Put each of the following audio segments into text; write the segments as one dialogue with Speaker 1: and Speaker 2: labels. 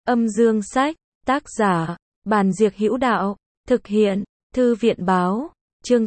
Speaker 1: Âm dương sách, tác giả, Bàn Diệc Hữu Đạo, thực hiện, Thư viện báo, chương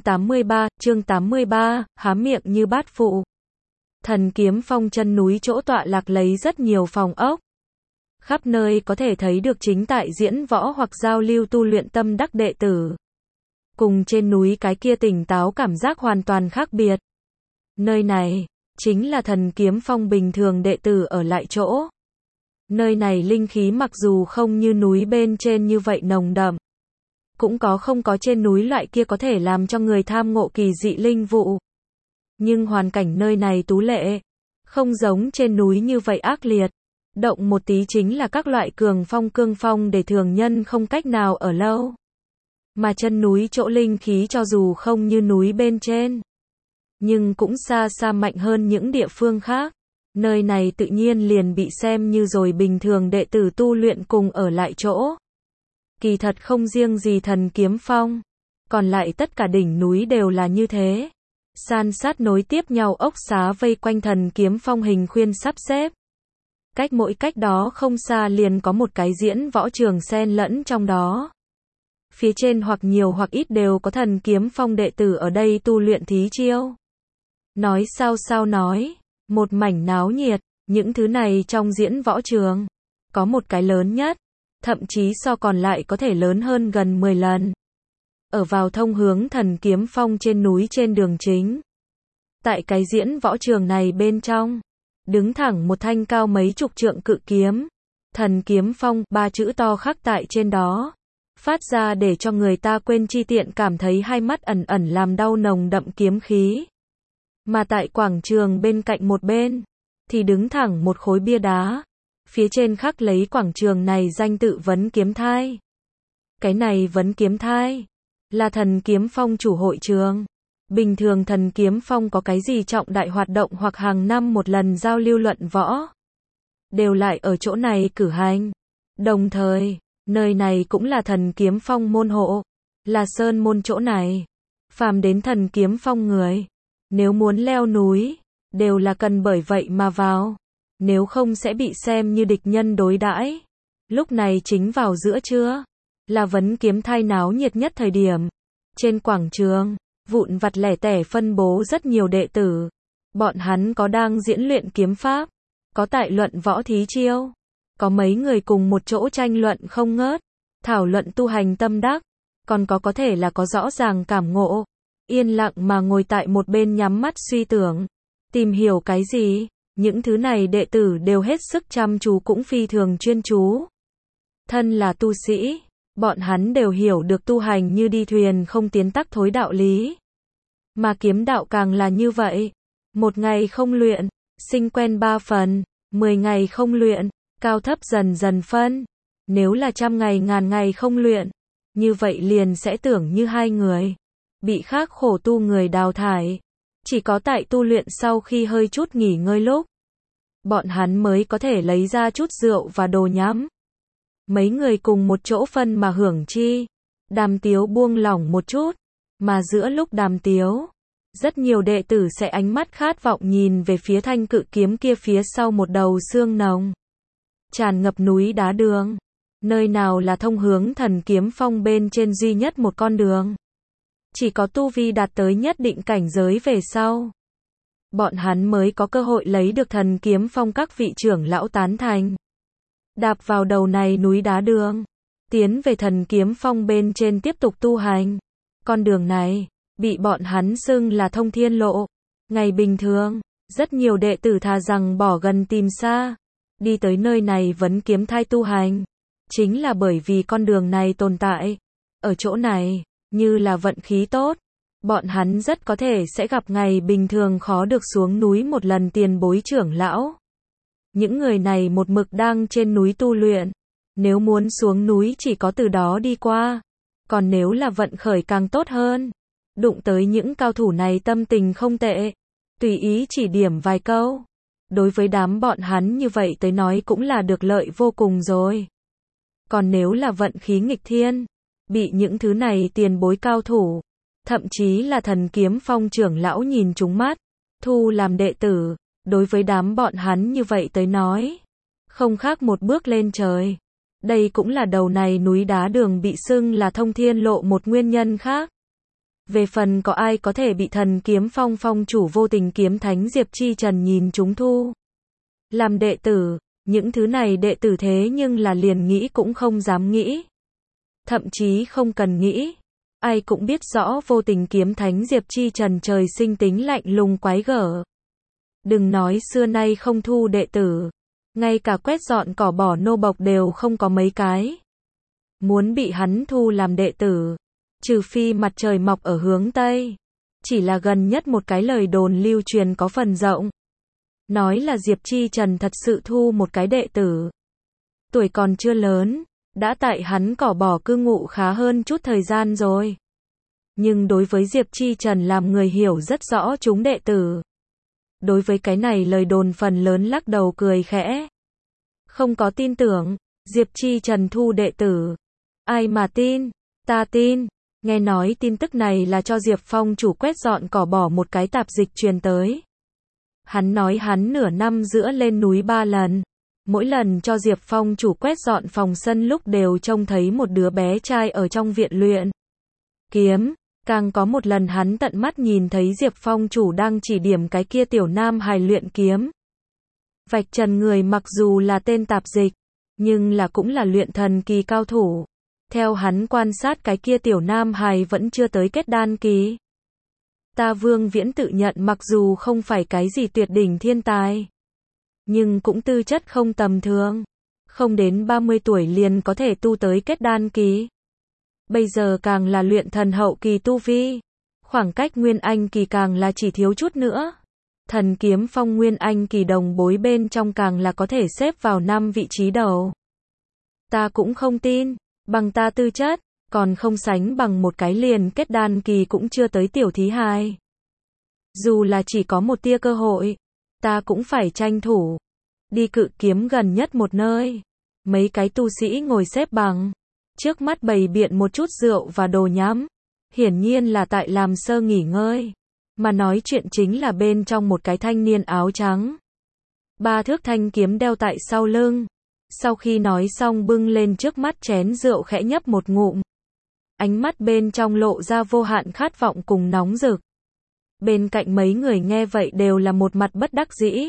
Speaker 1: 83, há miệng như bát phụ. Thần Kiếm Phong chân núi chỗ tọa lạc lấy rất nhiều phòng ốc. Khắp nơi có thể thấy được chính tại diễn võ hoặc giao lưu tu luyện tâm đắc đệ tử. Cùng trên núi cái kia tỉnh táo cảm giác hoàn toàn khác biệt. Nơi này, chính là Thần Kiếm Phong bình thường đệ tử ở lại chỗ. Nơi này linh khí mặc dù không như núi bên trên như vậy nồng đậm, cũng không có trên núi loại kia có thể làm cho người tham ngộ kỳ dị linh vụ. Nhưng hoàn cảnh nơi này tú lệ, không giống trên núi như vậy ác liệt. Động một tí chính là các loại cường phong cương phong để thường nhân không cách nào ở lâu. Mà chân núi chỗ linh khí cho dù không như núi bên trên, nhưng cũng xa xa mạnh hơn những địa phương khác. Nơi này tự nhiên liền bị xem như rồi bình thường đệ tử tu luyện cùng ở lại chỗ. Kỳ thật không riêng gì Thần Kiếm Phong, còn lại tất cả đỉnh núi đều là như thế. San sát nối tiếp nhau ốc xá vây quanh Thần Kiếm Phong hình khuyên sắp xếp. Mỗi cách đó không xa liền có một cái diễn võ trường xen lẫn trong đó. Phía trên hoặc nhiều hoặc ít đều có Thần Kiếm Phong đệ tử ở đây tu luyện thí chiêu. Nói sao nói, một mảnh náo nhiệt, những thứ này trong diễn võ trường, có một cái lớn nhất, thậm chí so còn lại có thể lớn hơn gần 10 lần. Ở vào thông hướng Thần Kiếm Phong trên núi trên đường chính. Tại cái diễn võ trường này bên trong, đứng thẳng một thanh cao mấy chục trượng cự kiếm. Thần Kiếm Phong, 3 chữ to khắc tại trên đó, phát ra để cho người ta quên chi tiện cảm thấy hai mắt ẩn ẩn làm đau nồng đậm kiếm khí. Mà tại quảng trường bên cạnh một bên, thì đứng thẳng một khối bia đá. Phía trên khắc lấy quảng trường này danh tự Vấn Kiếm Thai. Cái này Vấn Kiếm Thai là Thần Kiếm Phong chủ hội trường. Bình thường Thần Kiếm Phong có cái gì trọng đại hoạt động hoặc hàng năm một lần giao lưu luận võ, đều lại ở chỗ này cử hành. Đồng thời, nơi này cũng là Thần Kiếm Phong môn hộ, là sơn môn chỗ này. Phàm đến Thần Kiếm Phong người, nếu muốn leo núi, đều là cần bởi vậy mà vào. Nếu không sẽ bị xem như địch nhân đối đãi. Lúc này chính vào giữa trưa, là Vấn Kiếm Thai náo nhiệt nhất thời điểm. Trên quảng trường, vụn vặt lẻ tẻ phân bố rất nhiều đệ tử. Bọn hắn có đang diễn luyện kiếm pháp, có tại luận võ thí chiêu, có mấy người cùng một chỗ tranh luận không ngớt, thảo luận tu hành tâm đắc, còn có thể là có rõ ràng cảm ngộ, yên lặng mà ngồi tại một bên nhắm mắt suy tưởng, tìm hiểu cái gì. Những thứ này đệ tử đều hết sức chăm chú cũng phi thường chuyên chú. Thân là tu sĩ, bọn hắn đều hiểu được tu hành như đi thuyền không tiến tắc thối đạo lý. Mà kiếm đạo càng là như vậy. Một ngày không luyện, sinh quen 3 phần, 10 ngày không luyện, cao thấp dần dần phân. Nếu là 100 ngày ngàn ngày không luyện, như vậy liền sẽ tưởng như hai người, bị khắc khổ tu người đào thải. Chỉ có tại tu luyện sau khi hơi chút nghỉ ngơi lúc, bọn hắn mới có thể lấy ra chút rượu và đồ nhắm. Mấy người cùng một chỗ phân mà hưởng chi. Đàm tiếu buông lỏng một chút, mà giữa lúc đàm tiếu, rất nhiều đệ tử sẽ ánh mắt khát vọng nhìn về phía thanh cự kiếm kia phía sau một đầu sương nồng, tràn ngập núi đá đường. Nơi nào là thông hướng Thần Kiếm Phong bên trên duy nhất một con đường. Chỉ có tu vi đạt tới nhất định cảnh giới về sau, bọn hắn mới có cơ hội lấy được Thần Kiếm Phong các vị trưởng lão tán thành. Đạp vào đầu này núi đá đường, tiến về Thần Kiếm Phong bên trên tiếp tục tu hành. Con đường này, bị bọn hắn xưng là thông thiên lộ. Ngày bình thường, rất nhiều đệ tử thà rằng bỏ gần tìm xa, đi tới nơi này Vấn Kiếm Thai tu hành. Chính là bởi vì con đường này tồn tại. Ở chỗ này, như là vận khí tốt, bọn hắn rất có thể sẽ gặp ngày bình thường khó được xuống núi một lần tiền bối trưởng lão. Những người này một mực đang trên núi tu luyện, nếu muốn xuống núi chỉ có từ đó đi qua. Còn nếu là vận khởi càng tốt hơn, đụng tới những cao thủ này tâm tình không tệ, tùy ý chỉ điểm vài câu, đối với đám bọn hắn như vậy tới nói cũng là được lợi vô cùng rồi. Còn nếu là vận khí nghịch thiên, bị những thứ này tiền bối cao thủ, thậm chí là Thần Kiếm Phong trưởng lão nhìn trúng mắt, thu làm đệ tử, đối với đám bọn hắn như vậy tới nói, không khác một bước lên trời. Đây cũng là đầu này núi đá đường bị xưng là thông thiên lộ một nguyên nhân khác. Về phần có ai có thể bị thần kiếm phong phong chủ vô tình kiếm thánh Diệp Chi Trần nhìn chúng thu làm đệ tử, những thứ này đệ tử thế nhưng là liền nghĩ cũng không dám nghĩ. Thậm chí không cần nghĩ. Ai cũng biết rõ vô tình kiếm thánh Diệp Chi Trần trời sinh tính lạnh lùng quái gở. Đừng nói xưa nay không thu đệ tử. Ngay cả quét dọn cỏ bỏ nô bộc đều không có mấy cái. Muốn bị hắn thu làm đệ tử. Trừ phi mặt trời mọc ở hướng Tây. Chỉ là gần nhất một cái lời đồn lưu truyền có phần rộng. Nói là Diệp Chi Trần thật sự thu một cái đệ tử. Tuổi còn chưa lớn. Đã tại hắn cỏ bỏ cư ngụ khá hơn chút thời gian rồi. Nhưng đối với Diệp Chi Trần làm người hiểu rất rõ chúng đệ tử. Đối với cái này lời đồn phần lớn lắc đầu cười khẽ. Không có tin tưởng, Diệp Chi Trần thu đệ tử. Ai mà tin, ta tin. Nghe nói tin tức này là cho Diệp Phong chủ quét dọn cỏ bỏ một cái tạp dịch truyền tới. Hắn nói hắn nửa năm giữa lên núi 3 lần. Mỗi lần cho Diệp Phong chủ quét dọn phòng sân lúc đều trông thấy một đứa bé trai ở trong viện luyện kiếm. Càng có một lần hắn tận mắt nhìn thấy Diệp Phong chủ đang chỉ điểm cái kia tiểu nam hài luyện kiếm. Vạch trần người mặc dù là tên tạp dịch, nhưng là cũng là luyện thần kỳ cao thủ. Theo hắn quan sát cái kia tiểu nam hài vẫn chưa tới kết đan kỳ. Ta Vương Viễn tự nhận mặc dù không phải cái gì tuyệt đỉnh thiên tài, nhưng cũng tư chất không tầm thường. Không đến 30 tuổi liền có thể tu tới kết đan kỳ. Bây giờ càng là luyện thần hậu kỳ tu vi. Khoảng cách Nguyên Anh kỳ càng là chỉ thiếu chút nữa. Thần kiếm phong Nguyên Anh kỳ đồng bối bên trong càng là có thể xếp vào 5 vị trí đầu. Ta cũng không tin, bằng ta tư chất, còn không sánh bằng một cái liền kết đan kỳ cũng chưa tới tiểu thí hài. Dù là chỉ có một tia cơ hội, ta cũng phải tranh thủ. Đi cự kiếm gần nhất một nơi. Mấy cái tu sĩ ngồi xếp bằng. Trước mắt bày biện một chút rượu và đồ nhắm. Hiển nhiên là tại làm sơ nghỉ ngơi. Mà nói chuyện chính là bên trong một cái thanh niên áo trắng. 3 thước thanh kiếm đeo tại sau lưng. Sau khi nói xong bưng lên trước mắt chén rượu khẽ nhấp một ngụm. Ánh mắt bên trong lộ ra vô hạn khát vọng cùng nóng rực. Bên cạnh mấy người nghe vậy đều là một mặt bất đắc dĩ.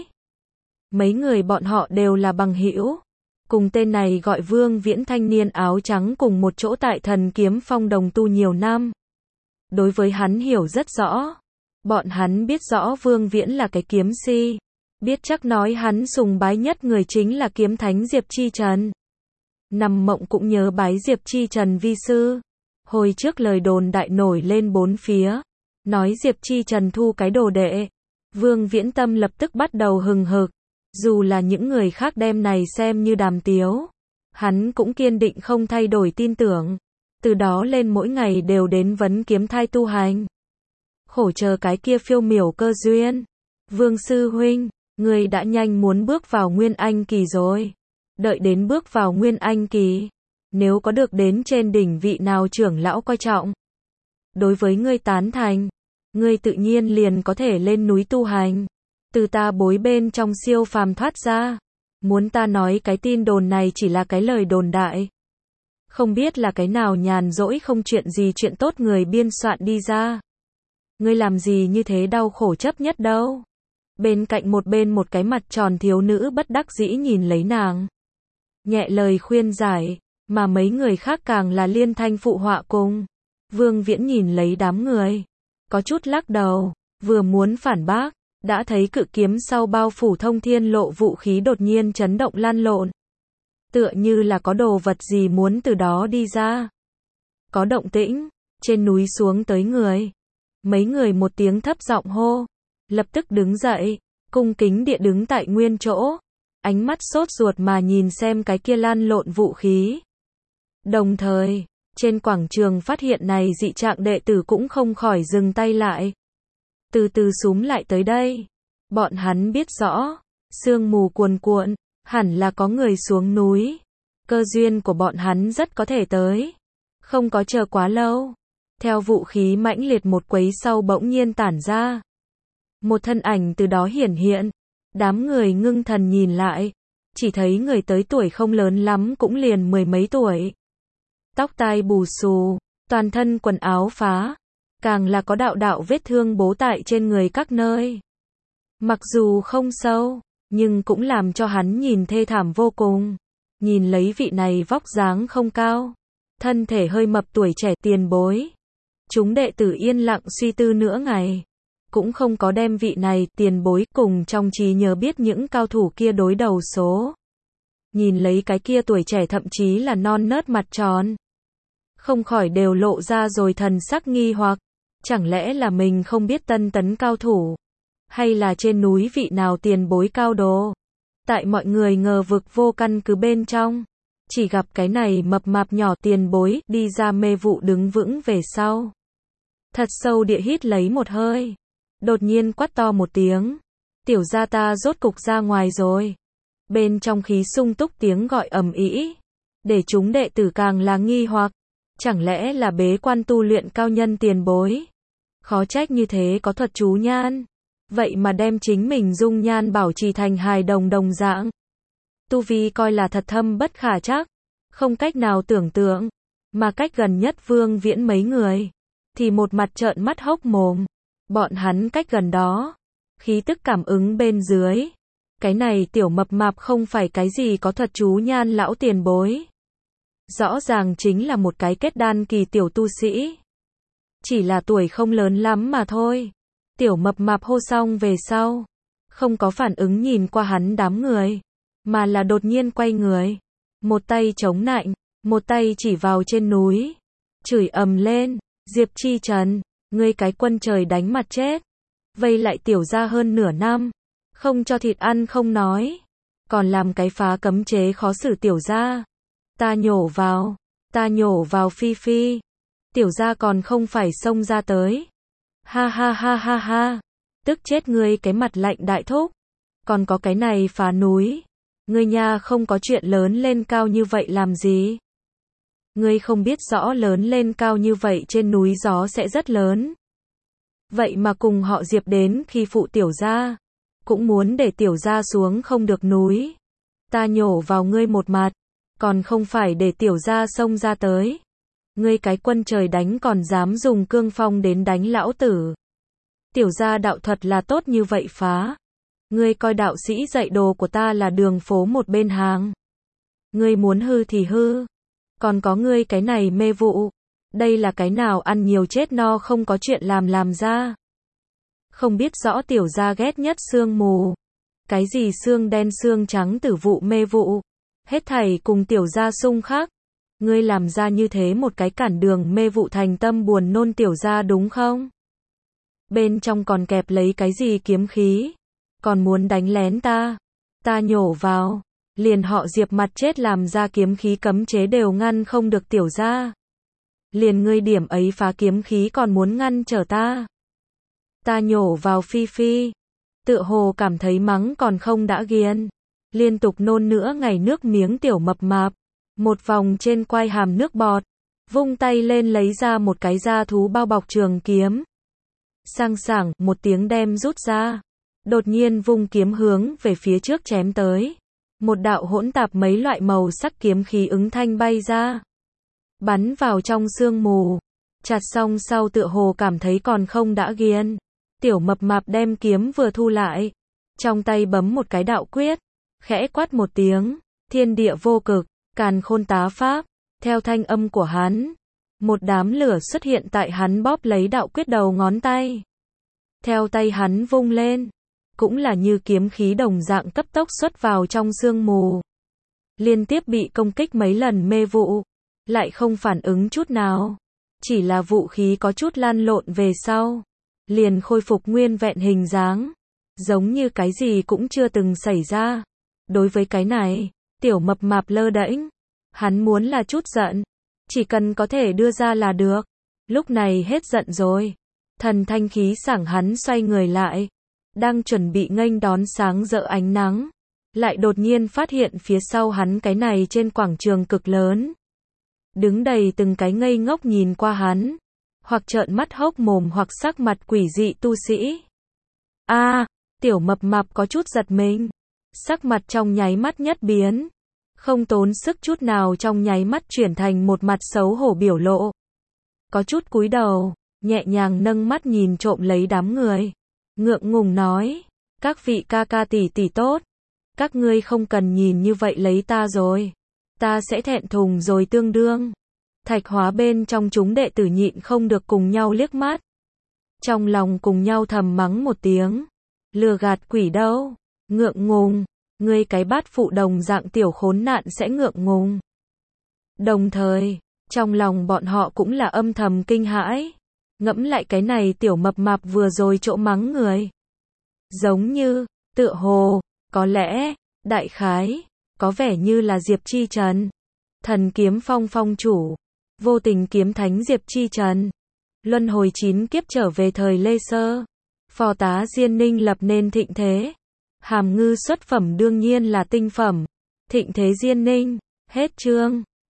Speaker 1: Mấy người bọn họ đều là bằng hữu. Cùng tên này gọi Vương Viễn thanh niên áo trắng cùng một chỗ tại thần kiếm phong đồng tu nhiều năm. Đối với hắn hiểu rất rõ. Bọn hắn biết rõ Vương Viễn là cái kiếm si. Biết chắc nói hắn sùng bái nhất người chính là kiếm thánh Diệp Chi Trần. Nằm mộng cũng nhớ bái Diệp Chi Trần vi sư. Hồi trước lời đồn đại nổi lên bốn phía. Nói Diệp Chi Trần thu cái đồ đệ. Vương Viễn tâm lập tức bắt đầu hừng hực. Dù là những người khác đem này xem như đàm tiếu. Hắn cũng kiên định không thay đổi tin tưởng. Từ đó lên mỗi ngày đều đến vấn kiếm thai tu hành. Khổ chờ cái kia phiêu miểu cơ duyên. Vương sư huynh, người đã nhanh muốn bước vào Nguyên Anh kỳ rồi. Đợi đến bước vào Nguyên Anh kỳ. Nếu có được đến trên đỉnh vị nào trưởng lão coi trọng. Đối với ngươi tán thành. Ngươi tự nhiên liền có thể lên núi tu hành. Từ ta bối bên trong siêu phàm thoát ra. Muốn ta nói cái tin đồn này chỉ là cái lời đồn đại. Không biết là cái nào nhàn rỗi không chuyện gì chuyện tốt người biên soạn đi ra. Ngươi làm gì như thế đau khổ chấp nhất đâu. Bên cạnh một cái mặt tròn thiếu nữ bất đắc dĩ nhìn lấy nàng. Nhẹ lời khuyên giải, mà mấy người khác càng là liên thanh phụ họa cùng. Vương Viễn nhìn lấy đám người. Có chút lắc đầu, vừa muốn phản bác. Đã thấy cự kiếm sau bao phủ thông thiên lộ vũ khí đột nhiên chấn động lăn lộn. Tựa như là có đồ vật gì muốn từ đó đi ra. Có động tĩnh, trên núi xuống tới người. Mấy người một tiếng thấp giọng hô. Lập tức đứng dậy, cung kính địa đứng tại nguyên chỗ. Ánh mắt sốt ruột mà nhìn xem cái kia lăn lộn vũ khí. Đồng thời, trên quảng trường phát hiện này dị trạng đệ tử cũng không khỏi dừng tay lại. Từ từ xúm lại tới đây. Bọn hắn biết rõ, sương mù cuồn cuộn, hẳn là có người xuống núi. Cơ duyên của bọn hắn rất có thể tới. Không có chờ quá lâu. Theo vũ khí mãnh liệt một quấy sau bỗng nhiên tản ra. Một thân ảnh từ đó hiển hiện. Đám người ngưng thần nhìn lại. chỉ thấy người tới tuổi không lớn lắm cũng liền mười mấy tuổi. Tóc tai bù xù, toàn thân quần áo phá, càng là có đạo đạo vết thương bố tại trên người các nơi. Mặc dù không sâu, nhưng cũng làm cho hắn nhìn thê thảm vô cùng. Nhìn lấy vị này vóc dáng không cao, thân thể hơi mập tuổi trẻ tiền bối. Chúng đệ tử yên lặng suy tư nửa ngày, cũng không có đem vị này tiền bối cùng trong trí nhớ biết những cao thủ kia đối đầu số. Nhìn lấy cái kia tuổi trẻ thậm chí là non nớt mặt tròn, không khỏi đều lộ ra rồi thần sắc nghi hoặc, chẳng lẽ là mình không biết tân tấn cao thủ, hay là trên núi vị nào tiền bối cao đồ. Tại mọi người ngờ vực vô căn cứ bên trong, chỉ gặp cái này mập mạp nhỏ tiền bối đi ra mê vụ đứng vững về sau. Thật sâu địa hít lấy một hơi, đột nhiên quát to một tiếng, tiểu gia ta rốt cục ra ngoài rồi. Bên trong khí sung túc tiếng gọi ầm ĩ, để chúng đệ tử càng là nghi hoặc, chẳng lẽ là bế quan tu luyện cao nhân tiền bối. Khó trách như thế có thuật chú nhan, vậy mà đem chính mình dung nhan bảo trì thành hài đồng đồng dạng. Tu vi coi là thật thâm bất khả trắc, không cách nào tưởng tượng, mà cách gần nhất Vương Viễn mấy người, thì một mặt trợn mắt hốc mồm. Bọn hắn cách gần đó, khí tức cảm ứng bên dưới. Cái này tiểu mập mạp không phải cái gì có thuật chú nhan lão tiền bối. Rõ ràng chính là một cái kết đan kỳ tiểu tu sĩ. Chỉ là tuổi không lớn lắm mà thôi. Tiểu mập mạp hô xong về sau, không có phản ứng nhìn qua hắn đám người, mà là đột nhiên quay người. Một tay chống nạnh, một tay chỉ vào trên núi. Chửi ầm lên, Diệp Chi Trần, ngươi cái quân trời đánh mặt chết. Vây lại tiểu gia hơn nửa năm, không cho thịt ăn không nói, còn làm cái phá cấm chế khó xử tiểu gia. Ta nhổ vào phi phi. Tiểu gia còn không phải xông ra tới. Ha ha ha ha ha, tức chết ngươi cái mặt lạnh đại thúc. Còn có cái này phá núi, ngươi nha không có chuyện lớn lên cao như vậy làm gì? Ngươi không biết rõ lớn lên cao như vậy trên núi gió sẽ rất lớn. Vậy mà cùng họ Diệp đến khi phụ tiểu gia, cũng muốn để tiểu gia xuống không được núi. Ta nhổ vào ngươi một mặt, còn không phải để tiểu gia xông ra tới. Ngươi cái quân trời đánh còn dám dùng cương phong đến đánh lão tử. Tiểu gia đạo thuật là tốt như vậy phá. Ngươi coi đạo sĩ dạy đồ của ta là đường phố một bên hàng. Ngươi muốn hư thì hư. Còn có ngươi cái này mê vụ. Đây là cái nào ăn nhiều chết no không có chuyện làm ra. Không biết rõ tiểu gia ghét nhất sương mù. Cái gì sương đen sương trắng tử vụ mê vụ. Hết thảy cùng tiểu gia xung khắc. Ngươi làm ra như thế một cái cản đường mê vụ thành tâm buồn nôn tiểu gia đúng không? Bên trong còn kẹp lấy cái gì kiếm khí? Còn muốn đánh lén ta? Ta nhổ vào. Liền họ Diệp mặt chết làm ra kiếm khí cấm chế đều ngăn không được tiểu gia. Liền ngươi điểm ấy phá kiếm khí còn muốn ngăn trở ta. Ta nhổ vào phi phi. Tựa hồ cảm thấy mắng còn không đã ghiền. Liên tục nôn nữa ngày nước miếng tiểu mập mạp. Một vòng trên quai hàm nước bọt. Vung tay lên lấy ra một cái da thú bao bọc trường kiếm. Sang sảng một tiếng đem rút ra. Đột nhiên vung kiếm hướng về phía trước chém tới. Một đạo hỗn tạp mấy loại màu sắc kiếm khí ứng thanh bay ra. Bắn vào trong sương mù. Chặt xong sau tựa hồ cảm thấy còn không đã ghiền. Tiểu mập mạp đem kiếm vừa thu lại. Trong tay bấm một cái đạo quyết. Khẽ quát một tiếng. Thiên địa vô cực, càn khôn tá pháp. Theo thanh âm của hắn. Một đám lửa xuất hiện tại hắn bóp lấy đạo quyết đầu ngón tay. Theo tay hắn vung lên. Cũng là như kiếm khí đồng dạng cấp tốc xuất vào trong sương mù. Liên tiếp bị công kích mấy lần mê vụ. Lại không phản ứng chút nào. Chỉ là vũ khí có chút lan lộn về sau. Liền khôi phục nguyên vẹn hình dáng. Giống như cái gì cũng chưa từng xảy ra. Đối với cái này, tiểu mập mạp lơ đễnh. Hắn muốn là chút giận. Chỉ cần có thể đưa ra là được. Lúc này hết giận rồi. Thần thanh khí sảng hắn xoay người lại. Đang chuẩn bị nghênh đón sáng rỡ ánh nắng. Lại đột nhiên phát hiện phía sau hắn cái này trên quảng trường cực lớn. Đứng đầy từng cái ngây ngốc nhìn qua hắn. Hoặc trợn mắt hốc mồm hoặc sắc mặt quỷ dị tu sĩ. Tiểu mập mạp có chút giật mình. Sắc mặt trong nháy mắt nhất biến, không tốn sức chút nào trong nháy mắt chuyển thành một mặt xấu hổ biểu lộ. Có chút cúi đầu, nhẹ nhàng nâng mắt nhìn trộm lấy đám người. Ngượng ngùng nói, các vị ca ca tỷ tỷ tốt, các ngươi không cần nhìn như vậy lấy ta rồi. Ta sẽ thẹn thùng rồi tương đương. Thạch Hóa bên trong chúng đệ tử nhịn không được cùng nhau liếc mắt. Trong lòng cùng nhau thầm mắng một tiếng. Lừa gạt quỷ đâu, ngượng ngùng, ngươi cái bát phụ đồng dạng tiểu khốn nạn sẽ ngượng ngùng. Đồng thời, trong lòng bọn họ cũng là âm thầm kinh hãi. Ngẫm lại cái này tiểu mập mạp vừa rồi chỗ mắng người. Giống như, tựa hồ, có lẽ, đại khái, có vẻ như là Diệp Chi Trần. Thần kiếm phong phong chủ, vô tình kiếm thánh Diệp Chi Trần. Luân hồi 9 kiếp trở về thời Lê Sơ. Phò tá Diên Ninh lập nên thịnh thế. Hàm ngư xuất phẩm đương nhiên là tinh phẩm. Thịnh thế Diên Ninh, hết chương.